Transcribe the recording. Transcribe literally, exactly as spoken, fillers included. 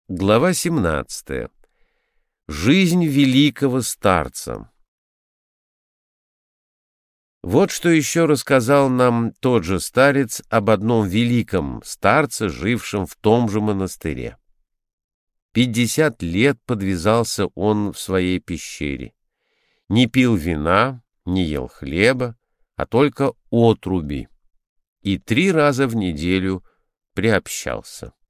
Глава семнадцатая. Жизнь великого старца. Вот что еще рассказал нам тот же старец об одном великом старце, жившем в том же монастыре. Пятьдесят лет подвязался он в своей пещере. Не пил вина, не ел хлеба, а только отруби. И три раза в неделю приобщался.